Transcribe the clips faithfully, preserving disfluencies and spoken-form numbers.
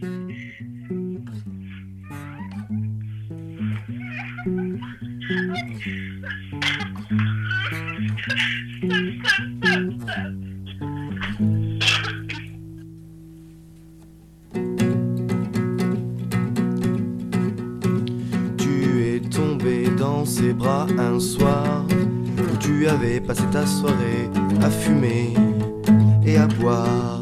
Tu es tombé dans ses bras un soir où tu avais passé ta soirée à fumer et à boire.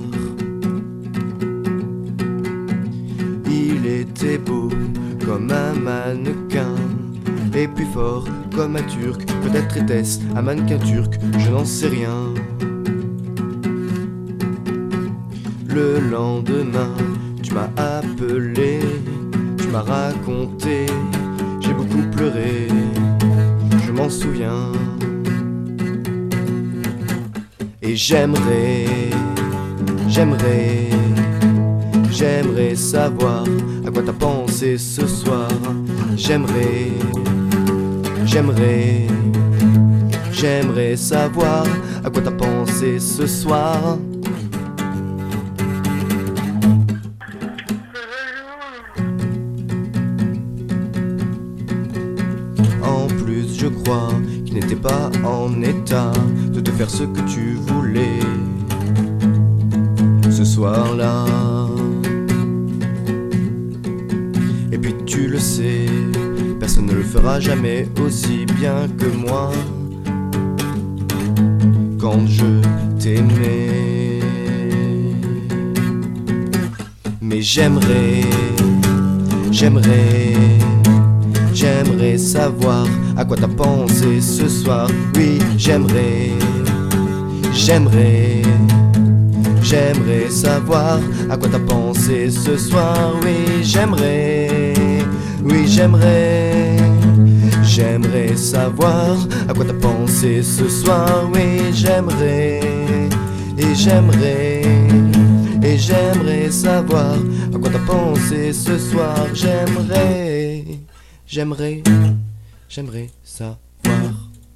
Il était beau comme un mannequin et plus fort comme un turc. Peut-être était-ce un mannequin turc, je n'en sais rien. Le lendemain, tu m'as appelé, tu m'as raconté, j'ai beaucoup pleuré, je m'en souviens. Et j'aimerais, j'aimerais, j'aimerais savoir à quoi t'as pensé ce soir. J'aimerais, j'aimerais, j'aimerais savoir à quoi t'as pensé ce soir. En plus, je crois qu'il n'était pas en état de te faire ce que tu voulais ce soir-là. Et puis tu le sais, personne ne le fera jamais aussi bien que moi. Quand je t'aimais, mais j'aimerais, j'aimerais, j'aimerais savoir à quoi t'as pensé ce soir. Oui, j'aimerais, j'aimerais, j'aimerais savoir à quoi t'as pensé ce soir. Oui, j'aimerais, oui, j'aimerais, j'aimerais savoir à quoi t'as pensé ce soir. Oui, j'aimerais, et j'aimerais, et j'aimerais savoir à quoi t'as pensé ce soir. J'aimerais, j'aimerais, j'aimerais ça.